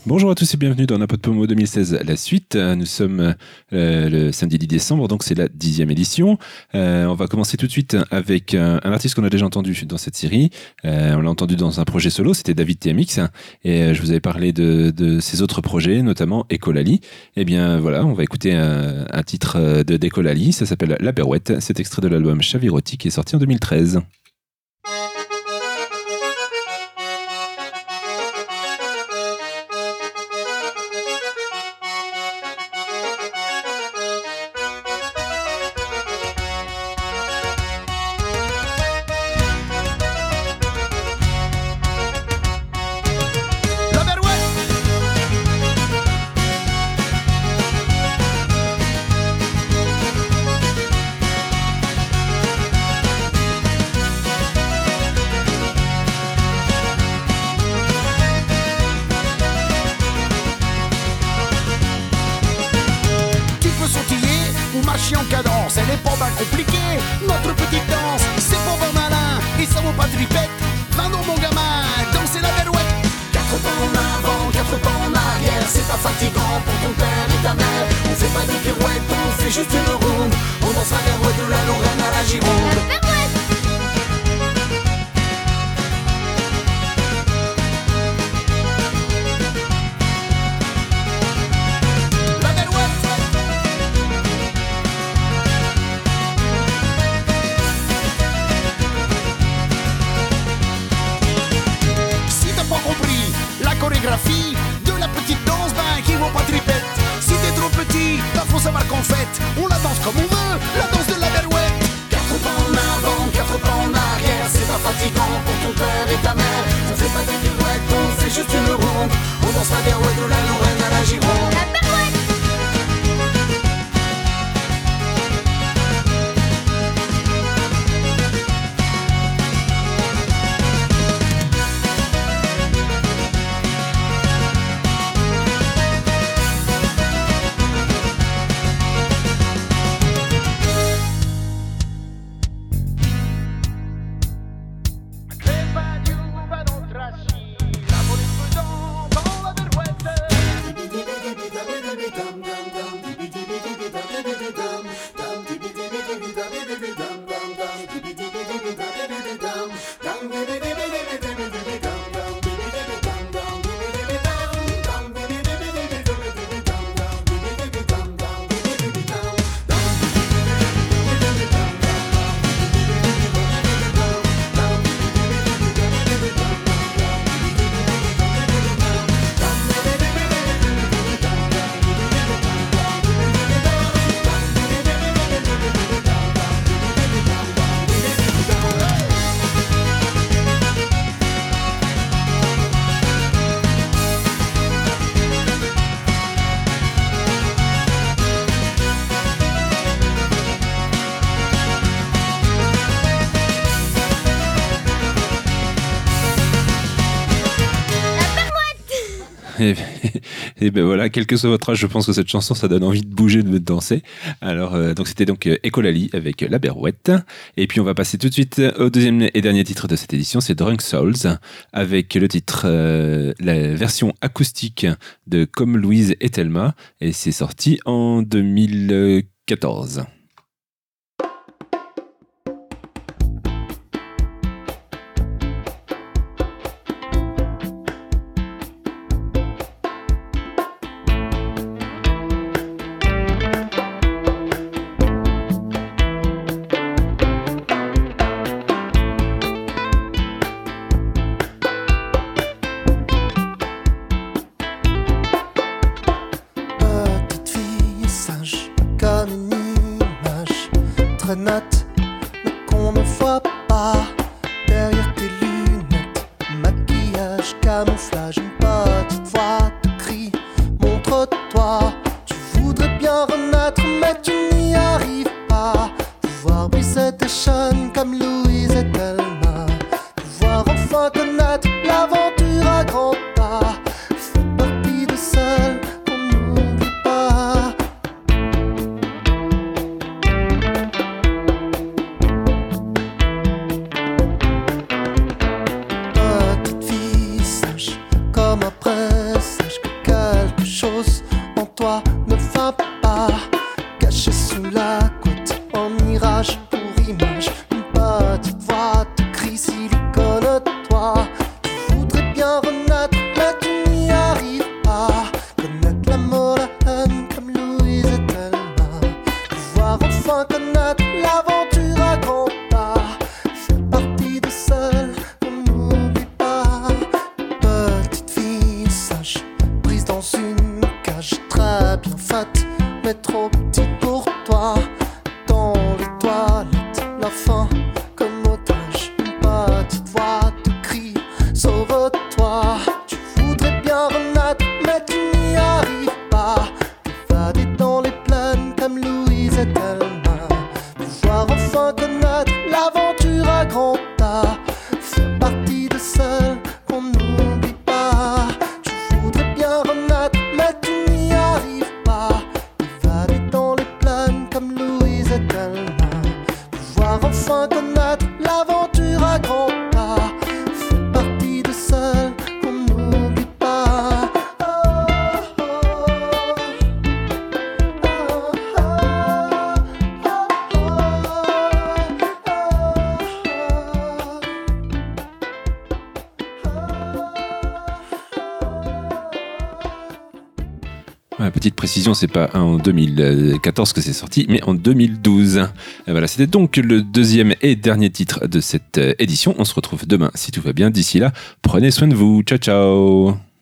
Bonjour à tous et bienvenue dans N'importe Pomo 2016, la suite. Nous sommes le samedi 10 décembre, donc c'est la 10e édition. On va commencer tout de suite avec un artiste qu'on a déjà entendu dans cette série. On l'a entendu dans un projet solo, c'était David TMX. Et je vous avais parlé de ses autres projets, notamment Ecolali. Et bien voilà, on va écouter un titre d'Ecolali, ça s'appelle La Berouette. C'est extrait de l'album Chaviroti qui est sorti en 2013. En cadence, elle est pas mal compliquée. Notre petite danse, c'est pour vos malins et ça vaut pas de ripette. 20 ans mon gamin, danser la berouette. 4 pas en avant, 4 pas en arrière. C'est pas fatigant pour ton père et ta mère. On fait pas de pirouette, on fait juste une ronde. On danse la berouette de la Lorraine à la Gironde. Chorégraphie de la petite danse, qui vaut pas tripette. Si t'es trop petit, faut savoir qu'en fait, on la danse comme on veut, la danse de la berouette. 4 pas en avant, 4 pas en arrière. C'est pas fatigant pour ton père et ta mère. On fait pas des pirouettes, on fait juste une ronde. On danse la berouette de la Lorraine à la Gironde. La berouette. Et ben voilà, quel que soit votre âge, je pense que cette chanson, ça donne envie de bouger, de danser. Alors, donc c'était donc Ecolali avec La Berouette. Et puis on va passer tout de suite au deuxième et dernier titre de cette édition, c'est Drunk Souls, avec le titre, la version acoustique de Comme Louise et Thelma. Et c'est sorti en 2014. Note, mais qu'on ne voit pas derrière tes lunettes. Maquillage, camouflage, une petite voix te crie, montre-toi. Tu voudrais bien renaître, mais tu n'y arrives pas. Pouvoir briser tes chaînes comme Louise et Thelma. Pouvoir enfin connaître l'aventure à grands pas. Fait partie de celles qu'on n'oublie pas. Petite fille sage comme un presse, Ouais, petite précision, c'est pas en 2014 que c'est sorti, mais en 2012. Et voilà, c'était donc le deuxième et dernier titre de cette édition. On se retrouve demain si tout va bien. D'ici là, prenez soin de vous. Ciao, ciao.